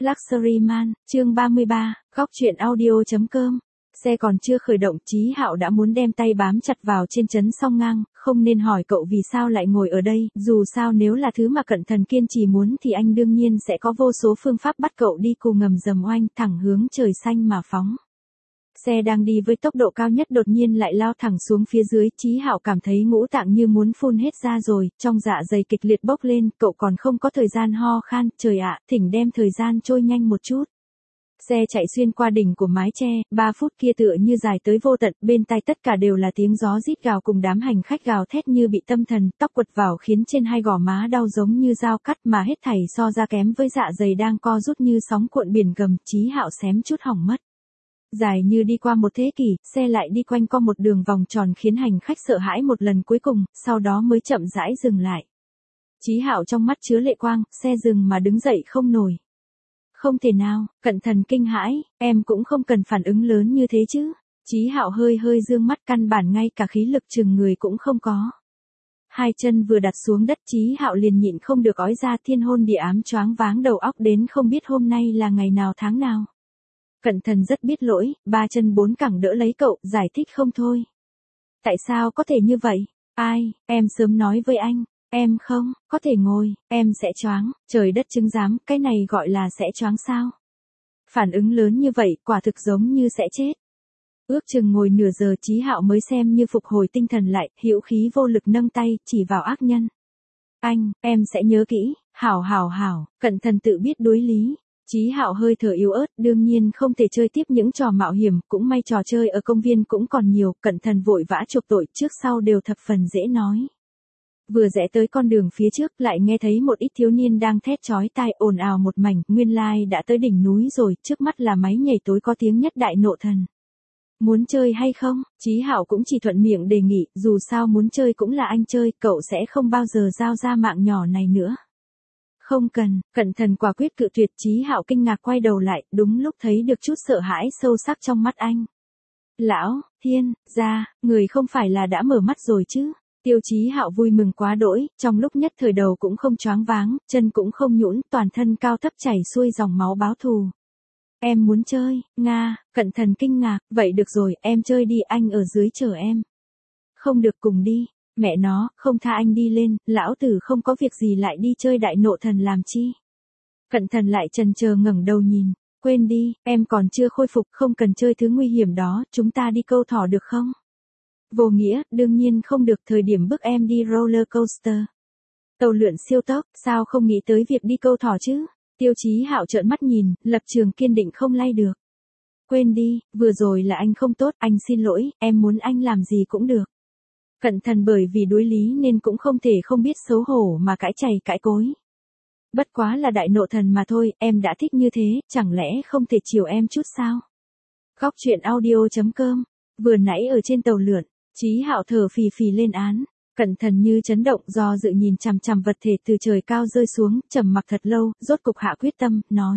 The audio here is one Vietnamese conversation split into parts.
Luxury Man, chương 33, góc truyện audio.com. Xe còn chưa khởi động, Chí Hạo đã muốn đem tay bám chặt vào trên trấn song ngang, không nên hỏi cậu vì sao lại ngồi ở đây, dù sao nếu là thứ mà Cận Thần kiên trì muốn thì anh đương nhiên sẽ có vô số phương pháp bắt cậu đi cùng ngầm dầm oanh thẳng hướng trời xanh mà phóng. Xe đang đi với tốc độ cao nhất đột nhiên lại lao thẳng xuống phía dưới, Chí Hạo cảm thấy ngũ tạng như muốn phun hết ra rồi, trong dạ dày kịch liệt bốc lên, cậu còn không có thời gian ho khan, trời ạ, thỉnh đem thời gian trôi nhanh một chút. Xe chạy xuyên qua đỉnh của mái che, 3 phút kia tựa như dài tới vô tận, bên tai tất cả đều là tiếng gió rít gào cùng đám hành khách gào thét như bị tâm thần, tóc quật vào khiến trên hai gò má đau giống như dao cắt mà hết thảy so ra kém với dạ dày đang co rút như sóng cuộn biển gầm, Chí Hạo xém chút hỏng mất. Dài như đi qua một thế kỷ, xe lại đi quanh co một đường vòng tròn khiến hành khách sợ hãi một lần cuối cùng, sau đó mới chậm rãi dừng lại. Chí Hạo trong mắt chứa lệ quang, xe dừng mà đứng dậy không nổi. Không thể nào, Cận Thần kinh hãi, em cũng không cần phản ứng lớn như thế chứ. Chí Hạo hơi dương mắt, căn bản ngay cả khí lực chừng người cũng không có. Hai chân vừa đặt xuống đất, Chí Hạo liền nhịn không được ói ra thiên hôn địa ám, choáng váng đầu óc đến không biết hôm nay là ngày nào tháng nào. Cận Thần rất biết lỗi, 3 chân 4 cẳng đỡ lấy cậu, giải thích không thôi. Tại sao có thể như vậy? Ai, em sớm nói với anh. Em không, có thể ngồi, em sẽ choáng, trời đất chứng giám, cái này gọi là sẽ choáng sao? Phản ứng lớn như vậy, quả thực giống như sẽ chết. Ước chừng ngồi nửa giờ, Chí Hạo mới xem như phục hồi tinh thần lại, hữu khí vô lực nâng tay, chỉ vào ác nhân. Anh, em sẽ nhớ kỹ, hảo, Cận Thần tự biết đối lý. Chí Hạo hơi thở yếu ớt, đương nhiên không thể chơi tiếp những trò mạo hiểm, cũng may trò chơi ở công viên cũng còn nhiều, Cận Thần vội vã chuộc tội, trước sau đều thập phần dễ nói. Vừa rẽ tới con đường phía trước, lại nghe thấy một ít thiếu niên đang thét chói tai ồn ào một mảnh, nguyên lai đã tới đỉnh núi rồi, trước mắt là máy nhảy tối có tiếng nhất Đại Nộ Thần. Muốn chơi hay không? Chí Hạo cũng chỉ thuận miệng đề nghị, dù sao muốn chơi cũng là anh chơi, cậu sẽ không bao giờ giao ra mạng nhỏ này nữa. Không cần, Cận Thần quả quyết cự tuyệt. Chí Hạo kinh ngạc quay đầu lại, đúng lúc thấy được chút sợ hãi sâu sắc trong mắt anh. Lão, thiên, gia, người không phải là đã mở mắt rồi chứ? Tiêu Chí Hạo vui mừng quá đỗi, trong lúc nhất thời đầu cũng không choáng váng, chân cũng không nhũn, toàn thân cao thấp chảy xuôi dòng máu báo thù. Em muốn chơi, Nga, Cận Thần kinh ngạc, vậy được rồi, em chơi đi, anh ở dưới chờ em. Không được, cùng đi, mẹ nó, không tha anh đi lên, lão tử không có việc gì lại đi chơi Đại Nộ Thần làm chi. Cận Thần lại chần chờ ngẩng đầu nhìn, quên đi, em còn chưa khôi phục, không cần chơi thứ nguy hiểm đó, chúng ta đi câu thỏ được không? Vô nghĩa, đương nhiên không được, thời điểm bức em đi roller coaster. Tàu lượn siêu tốc, sao không nghĩ tới việc đi câu thỏ chứ? Tiêu Chí Hạo trợn mắt nhìn, lập trường kiên định không lay được. Quên đi, vừa rồi là anh không tốt, anh xin lỗi, em muốn anh làm gì cũng được. Cận Thần bởi vì đối lý nên cũng không thể không biết xấu hổ mà cãi chày cãi cối. Bất quá là Đại Nộ Thần mà thôi, em đã thích như thế, chẳng lẽ không thể chiều em chút sao? Góc truyện audio.com. Vừa nãy ở trên tàu lượn, Chí Hạo thở phì phì lên án, Cận Thần như chấn động, do dự nhìn chằm chằm vật thể từ trời cao rơi xuống, trầm mặc thật lâu, rốt cục hạ quyết tâm, nói.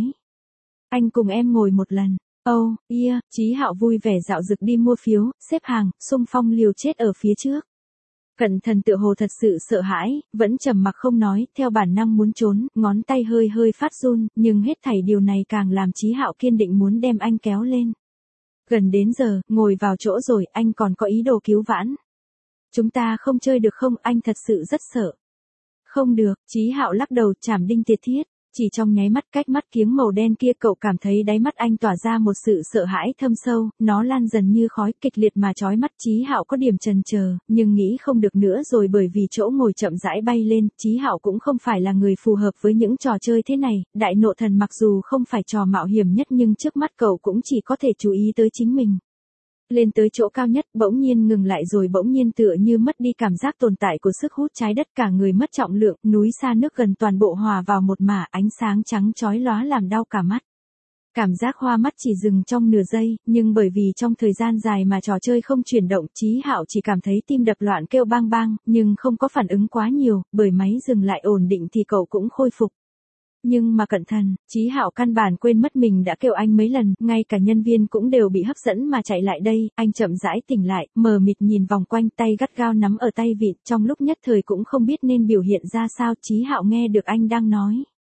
Anh cùng em ngồi một lần. Yeah, Chí Hạo vui vẻ dạo dực đi mua phiếu, xếp hàng, xung phong liều chết ở phía trước. Cận Thần tựa hồ thật sự sợ hãi, vẫn trầm mặc không nói, theo bản năng muốn trốn, ngón tay hơi phát run, nhưng hết thảy điều này càng làm Chí Hạo kiên định muốn đem anh kéo lên. Gần đến giờ, ngồi vào chỗ rồi, anh còn có ý đồ cứu vãn. Chúng ta không chơi được không, anh thật sự rất sợ. Không được, Chí Hạo lắc đầu, chảm đinh tiệt thiết. Chỉ trong nháy mắt, cách mắt kiếng màu đen kia, cậu cảm thấy đáy mắt anh tỏa ra một sự sợ hãi thâm sâu, nó lan dần như khói, kịch liệt mà chói mắt. Chí Hạo có điểm chần chờ, nhưng nghĩ không được nữa rồi, bởi vì chỗ ngồi chậm rãi bay lên, Chí Hạo cũng không phải là người phù hợp với những trò chơi thế này. Đại Nộ Thần mặc dù không phải trò mạo hiểm nhất nhưng trước mắt cậu cũng chỉ có thể chú ý tới chính mình. Lên tới chỗ cao nhất, bỗng nhiên ngừng lại rồi bỗng nhiên tựa như mất đi cảm giác tồn tại của sức hút trái đất, cả người mất trọng lượng, núi xa nước gần toàn bộ hòa vào một mả, ánh sáng trắng chói lóa làm đau cả mắt. Cảm giác hoa mắt chỉ dừng trong nửa giây, nhưng bởi vì trong thời gian dài mà trò chơi không chuyển động, Chí Hạo chỉ cảm thấy tim đập loạn kêu bang bang, nhưng không có phản ứng quá nhiều, bởi máy dừng lại ổn định thì cậu cũng khôi phục. Nhưng mà Cận Thần, Chí Hạo căn bản quên mất mình đã kêu anh mấy lần, ngay cả nhân viên cũng đều bị hấp dẫn mà chạy lại đây, anh chậm rãi tỉnh lại, mờ mịt nhìn vòng quanh, tay gắt gao nắm ở tay vịn, trong lúc nhất thời cũng không biết nên biểu hiện ra sao. Chí Hạo nghe được anh đang nói.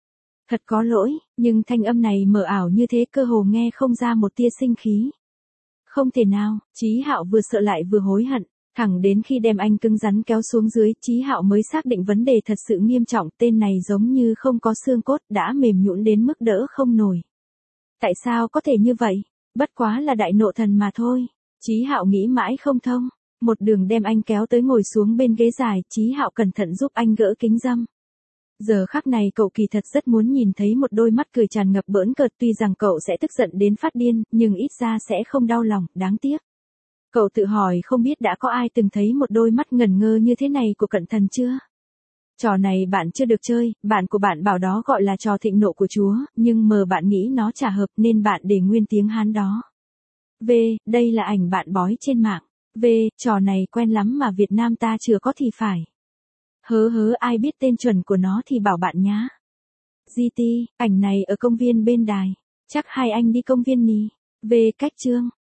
Thật có lỗi, nhưng thanh âm này mờ ảo như thế cơ hồ nghe không ra một tia sinh khí. Không thể nào, Chí Hạo vừa sợ lại vừa hối hận. Thẳng đến khi đem anh cứng rắn kéo xuống dưới, Chí Hạo mới xác định vấn đề thật sự nghiêm trọng, tên này giống như không có xương cốt, đã mềm nhũn đến mức đỡ không nổi. Tại sao có thể như vậy? Bất quá là đại nộ thần mà thôi. Chí Hạo nghĩ mãi không thông, một đường đem anh kéo tới ngồi xuống bên ghế dài, Chí Hạo cẩn thận giúp anh gỡ kính râm. Giờ khắc này cậu kỳ thật rất muốn nhìn thấy một đôi mắt cười tràn ngập bỡn cợt, tuy rằng cậu sẽ tức giận đến phát điên, nhưng ít ra sẽ không đau lòng, đáng tiếc. Cậu tự hỏi không biết đã có ai từng thấy một đôi mắt ngẩn ngơ như thế này của Cận Thần chưa? Trò này bạn chưa được chơi, bạn của bạn bảo đó gọi là trò thịnh nộ của Chúa, nhưng mờ bạn nghĩ nó chả hợp nên bạn để nguyên tiếng Hán đó. V, đây là ảnh bạn bói trên mạng. V, trò này quen lắm mà Việt Nam ta chưa có thì phải. Hớ ai biết tên chuẩn của nó thì bảo bạn nhá. GT, ảnh này ở công viên bên đài. Chắc hai anh đi công viên nì. V, cách chương.